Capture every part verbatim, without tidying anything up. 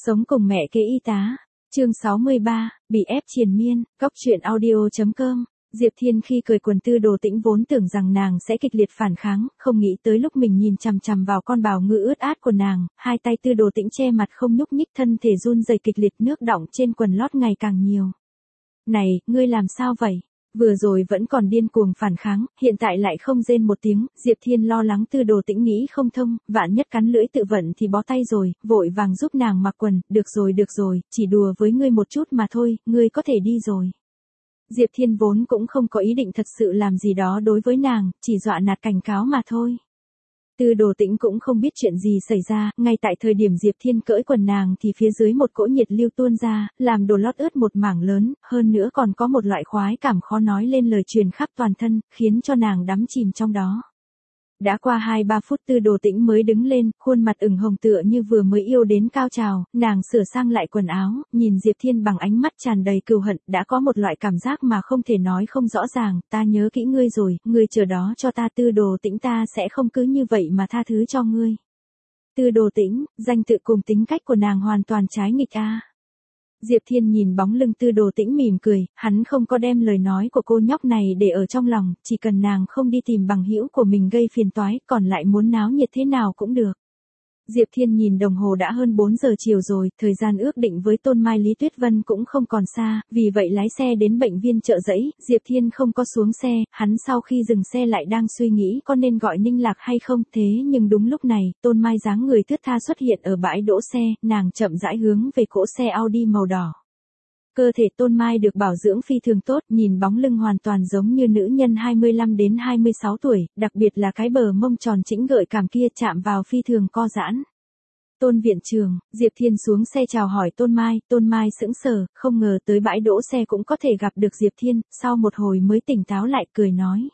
Sống cùng mẹ kế y tá. Chương sáu mươi ba, bị ép triền miên, góc truyện audio.com. Diệp Thiên khi cười quần Tư Đồ Tĩnh vốn tưởng rằng nàng sẽ kịch liệt phản kháng, không nghĩ tới lúc mình nhìn chằm chằm vào con bào ngư ướt át của nàng, hai tay Tư Đồ Tĩnh che mặt không nhúc nhích, thân thể run rẩy kịch liệt, nước đọng trên quần lót ngày càng nhiều. Này, ngươi làm sao vậy? Vừa rồi vẫn còn điên cuồng phản kháng, hiện tại lại không rên một tiếng. Diệp Thiên lo lắng Tư Đồ Tĩnh nghĩ không thông, vạn nhất cắn lưỡi tự vận thì bó tay rồi, vội vàng giúp nàng mặc quần. Được rồi được rồi, chỉ đùa với ngươi một chút mà thôi, ngươi có thể đi rồi. Diệp Thiên vốn cũng không có ý định thật sự làm gì đó đối với nàng, chỉ dọa nạt cảnh cáo mà thôi. Tư Đồ Tĩnh cũng không biết chuyện gì xảy ra, ngay tại thời điểm Diệp Thiên cởi quần nàng thì phía dưới một cỗ nhiệt lưu tuôn ra, làm đồ lót ướt một mảng lớn, hơn nữa còn có một loại khoái cảm khó nói lên lời truyền khắp toàn thân, khiến cho nàng đắm chìm trong đó. Đã qua hai ba phút Tư Đồ Tĩnh mới đứng lên, khuôn mặt ửng hồng tựa như vừa mới yêu đến cao trào, nàng sửa sang lại quần áo, nhìn Diệp Thiên bằng ánh mắt tràn đầy cừu hận, đã có một loại cảm giác mà không thể nói không rõ ràng, ta nhớ kỹ ngươi rồi, ngươi chờ đó cho ta Tư Đồ Tĩnh, ta sẽ không cứ như vậy mà tha thứ cho ngươi. Tư Đồ Tĩnh, danh tự cùng tính cách của nàng hoàn toàn trái nghịch a. Diệp Thiên nhìn bóng lưng Tư Đồ Tĩnh mỉm cười, hắn không có đem lời nói của cô nhóc này để ở trong lòng, chỉ cần nàng không đi tìm bằng hữu của mình gây phiền toái, còn lại muốn náo nhiệt thế nào cũng được. Diệp Thiên nhìn đồng hồ đã hơn bốn giờ chiều rồi, thời gian ước định với Tôn Mai Lý Tuyết Vân cũng không còn xa, vì vậy lái xe đến bệnh viện Chợ Giẫy. Diệp Thiên không có xuống xe, hắn sau khi dừng xe lại đang suy nghĩ có nên gọi Ninh Lạc hay không, thế nhưng đúng lúc này, Tôn Mai dáng người thướt tha xuất hiện ở bãi đỗ xe, nàng chậm rãi hướng về cỗ xe Audi màu đỏ. Cơ thể Tôn Mai được bảo dưỡng phi thường tốt, nhìn bóng lưng hoàn toàn giống như nữ nhân hai mươi lăm đến hai mươi sáu tuổi, đặc biệt là cái bờ mông tròn chỉnh gợi cảm kia chạm vào phi thường co giãn. Tôn viện trưởng, Diệp Thiên xuống xe chào hỏi Tôn Mai, Tôn Mai sững sờ, không ngờ tới bãi đỗ xe cũng có thể gặp được Diệp Thiên, sau một hồi mới tỉnh táo lại cười nói.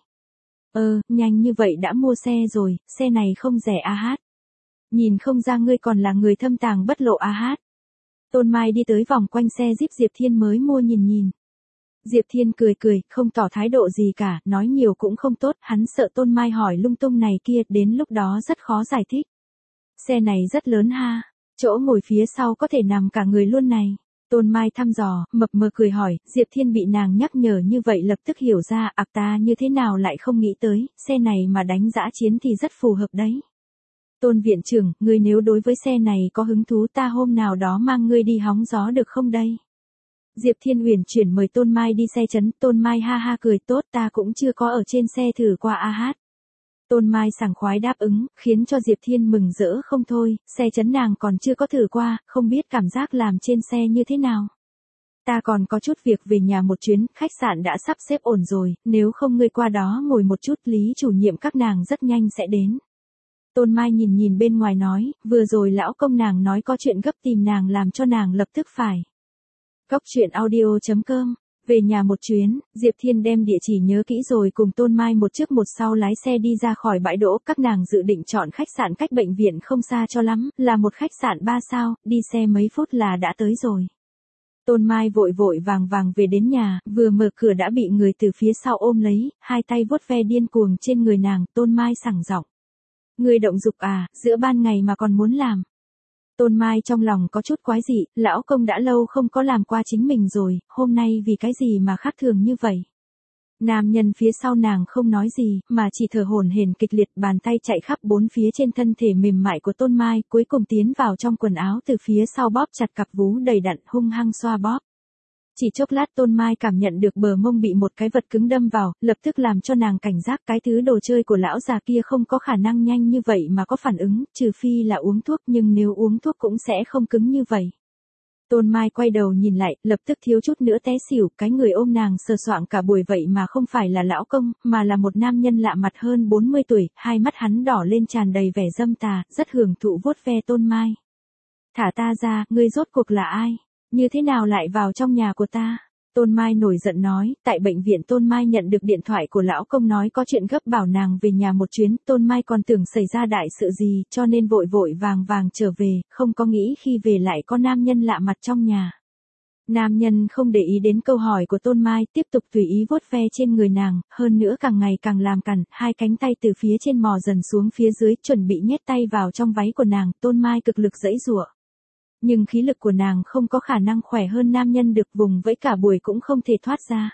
Ơ, nhanh như vậy đã mua xe rồi, xe này không rẻ a hát. Nhìn không ra ngươi còn là người thâm tàng bất lộ a hát. Tôn Mai đi tới vòng quanh xe Jeep Diệp Thiên mới mua nhìn nhìn. Diệp Thiên cười cười, không tỏ thái độ gì cả, nói nhiều cũng không tốt, hắn sợ Tôn Mai hỏi lung tung này kia, đến lúc đó rất khó giải thích. Xe này rất lớn ha, chỗ ngồi phía sau có thể nằm cả người luôn này. Tôn Mai thăm dò, mập mờ cười hỏi, Diệp Thiên bị nàng nhắc nhở như vậy lập tức hiểu ra, ạc ta như thế nào lại không nghĩ tới, xe này mà đánh dã chiến thì rất phù hợp đấy. Tôn viện trưởng, ngươi nếu đối với xe này có hứng thú ta hôm nào đó mang ngươi đi hóng gió được không đây? Diệp Thiên uyển chuyển mời Tôn Mai đi xe chấn, Tôn Mai ha ha cười, tốt, ta cũng chưa có ở trên xe thử qua a hát. Tôn Mai sảng khoái đáp ứng, khiến cho Diệp Thiên mừng rỡ không thôi, xe chấn nàng còn chưa có thử qua, không biết cảm giác làm trên xe như thế nào. Ta còn có chút việc về nhà một chuyến, khách sạn đã sắp xếp ổn rồi, nếu không ngươi qua đó ngồi một chút, Lý chủ nhiệm các nàng rất nhanh sẽ đến. Tôn Mai nhìn nhìn bên ngoài nói, vừa rồi lão công nàng nói có chuyện gấp tìm nàng làm cho nàng lập tức phải. Góc truyện audio.com. Về nhà một chuyến, Diệp Thiên đem địa chỉ nhớ kỹ rồi cùng Tôn Mai một trước một sau lái xe đi ra khỏi bãi đỗ, các nàng dự định chọn khách sạn cách bệnh viện không xa cho lắm, là một khách sạn ba sao, đi xe mấy phút là đã tới rồi. Tôn Mai vội vội vàng vàng về đến nhà, vừa mở cửa đã bị người từ phía sau ôm lấy, hai tay vuốt ve điên cuồng trên người nàng, Tôn Mai sảng giọng. Người động dục à, giữa ban ngày mà còn muốn làm. Tôn Mai trong lòng có chút quái dị, lão công đã lâu không có làm qua chính mình rồi, hôm nay vì cái gì mà khác thường như vậy. Nam nhân phía sau nàng không nói gì, mà chỉ thở hổn hển kịch liệt, bàn tay chạy khắp bốn phía trên thân thể mềm mại của Tôn Mai, cuối cùng tiến vào trong quần áo từ phía sau bóp chặt cặp vú đầy đặn, hung hăng xoa bóp. Chỉ chốc lát Tôn Mai cảm nhận được bờ mông bị một cái vật cứng đâm vào, lập tức làm cho nàng cảnh giác, cái thứ đồ chơi của lão già kia không có khả năng nhanh như vậy mà có phản ứng, trừ phi là uống thuốc, nhưng nếu uống thuốc cũng sẽ không cứng như vậy. Tôn Mai quay đầu nhìn lại, lập tức thiếu chút nữa té xỉu, cái người ôm nàng sờ soạng cả buổi vậy mà không phải là lão công, mà là một nam nhân lạ mặt hơn bốn mươi tuổi, hai mắt hắn đỏ lên tràn đầy vẻ dâm tà, rất hưởng thụ vuốt ve Tôn Mai. Thả ta ra, ngươi rốt cuộc là ai? Như thế nào lại vào trong nhà của ta? Tôn Mai nổi giận nói, tại bệnh viện Tôn Mai nhận được điện thoại của lão công nói có chuyện gấp bảo nàng về nhà một chuyến, Tôn Mai còn tưởng xảy ra đại sự gì, cho nên vội vội vàng vàng trở về, không có nghĩ khi về lại có nam nhân lạ mặt trong nhà. Nam nhân không để ý đến câu hỏi của Tôn Mai, tiếp tục tùy ý vuốt ve trên người nàng, hơn nữa càng ngày càng làm cằn, hai cánh tay từ phía trên mò dần xuống phía dưới, chuẩn bị nhét tay vào trong váy của nàng, Tôn Mai cực lực giãy giụa. Nhưng khí lực của nàng không có khả năng khỏe hơn nam nhân được, vùng với cả buổi cũng không thể thoát ra.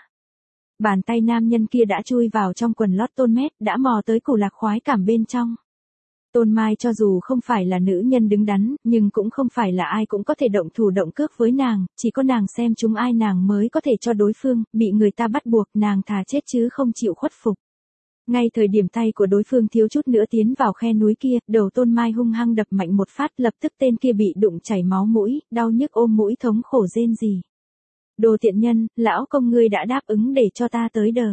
Bàn tay nam nhân kia đã chui vào trong quần lót Tôn Mét, đã mò tới củ lạc khoái cảm bên trong. Tôn Mai cho dù không phải là nữ nhân đứng đắn, nhưng cũng không phải là ai cũng có thể động thủ động cước với nàng, chỉ có nàng xem chúng ai nàng mới có thể cho đối phương, bị người ta bắt buộc nàng thà chết chứ không chịu khuất phục. Ngay thời điểm tay của đối phương thiếu chút nữa tiến vào khe núi kia, đầu Tôn Mai hung hăng đập mạnh một phát, lập tức tên kia bị đụng chảy máu mũi, đau nhức ôm mũi thống khổ rên rỉ. Đồ tiện nhân, lão công ngươi đã đáp ứng để cho ta tới đờ.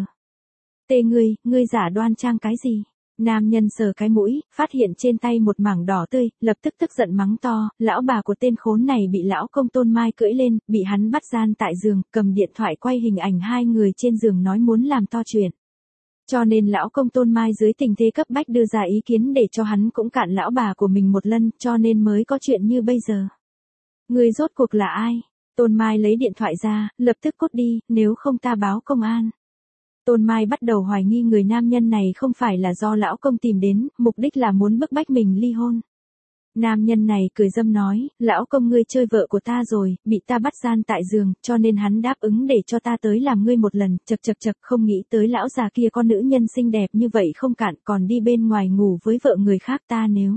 Tê ngươi, ngươi giả đoan trang cái gì? Nam nhân sờ cái mũi, phát hiện trên tay một mảng đỏ tươi, lập tức tức giận mắng to, lão bà của tên khốn này bị lão công Tôn Mai cưỡi lên, bị hắn bắt gian tại giường, cầm điện thoại quay hình ảnh hai người trên giường nói muốn làm to chuyện. Cho nên lão công Tôn Mai dưới tình thế cấp bách đưa ra ý kiến để cho hắn cũng cạn lão bà của mình một lần, cho nên mới có chuyện như bây giờ. Người rốt cuộc là ai? Tôn Mai lấy điện thoại ra, lập tức cút đi, nếu không ta báo công an. Tôn Mai bắt đầu hoài nghi người nam nhân này không phải là do lão công tìm đến, mục đích là muốn bức bách mình ly hôn. Nam nhân này cười dâm nói, lão công ngươi chơi vợ của ta rồi, bị ta bắt gian tại giường, cho nên hắn đáp ứng để cho ta tới làm ngươi một lần, chật chật chật, không nghĩ tới lão già kia con nữ nhân xinh đẹp như vậy không cạn, còn đi bên ngoài ngủ với vợ người khác ta nếu.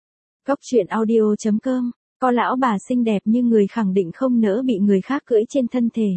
Góc truyện audio chấm com, có lão bà xinh đẹp như người khẳng định không nỡ bị người khác cưỡi trên thân thể.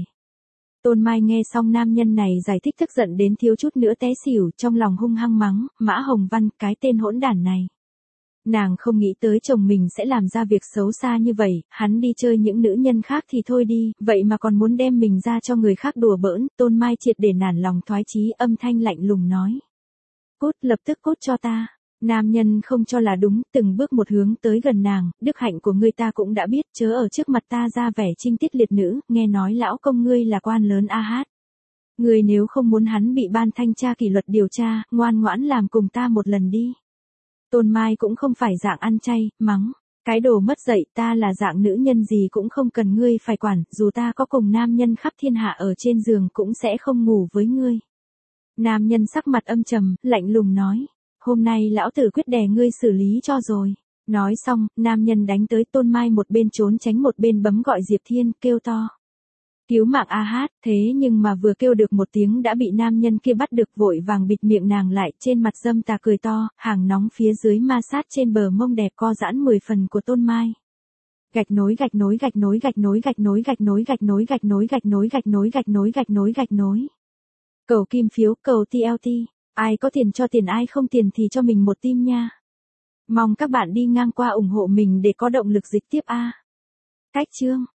Tôn Mai nghe xong nam nhân này giải thích tức giận đến thiếu chút nữa té xỉu, trong lòng hung hăng mắng, Mã Hồng Văn, cái tên hỗn đản này. Nàng không nghĩ tới chồng mình sẽ làm ra việc xấu xa như vậy, hắn đi chơi những nữ nhân khác thì thôi đi, vậy mà còn muốn đem mình ra cho người khác đùa bỡn, Tôn Mai triệt để nản lòng thoái chí, âm thanh lạnh lùng nói. Cút, lập tức cút cho ta. Nam nhân không cho là đúng, từng bước một hướng tới gần nàng, đức hạnh của ngươi ta cũng đã biết, chớ ở trước mặt ta ra vẻ trinh tiết liệt nữ, nghe nói lão công ngươi là quan lớn a hát. Ngươi nếu không muốn hắn bị ban thanh tra kỷ luật điều tra, ngoan ngoãn làm cùng ta một lần đi. Tôn Mai cũng không phải dạng ăn chay, mắng, cái đồ mất dạy, ta là dạng nữ nhân gì cũng không cần ngươi phải quản, dù ta có cùng nam nhân khắp thiên hạ ở trên giường cũng sẽ không ngủ với ngươi. Nam nhân sắc mặt âm trầm, lạnh lùng nói. Hôm nay lão tử quyết đè ngươi xử lý cho rồi. Nói xong, nam nhân đánh tới Tôn Mai một bên trốn tránh một bên bấm gọi Diệp Thiên, kêu to. Cứu mạng a hát, thế nhưng mà vừa kêu được một tiếng đã bị nam nhân kia bắt được, vội vàng bịt miệng nàng lại, trên mặt dâm tà cười to, hàng nóng phía dưới ma sát trên bờ mông đẹp co giãn mười phần của Tôn Mai. Gạch nối gạch nối gạch nối gạch nối gạch nối gạch nối gạch nối gạch nối gạch nối gạch nối gạch nối gạch nối gạch nối. Cầu kim phiếu, cầu tê lờ tê. Ai có tiền cho tiền, ai không tiền thì cho mình một tim nha. Mong các bạn đi ngang qua ủng hộ mình để có động lực dịch tiếp a. Cách chương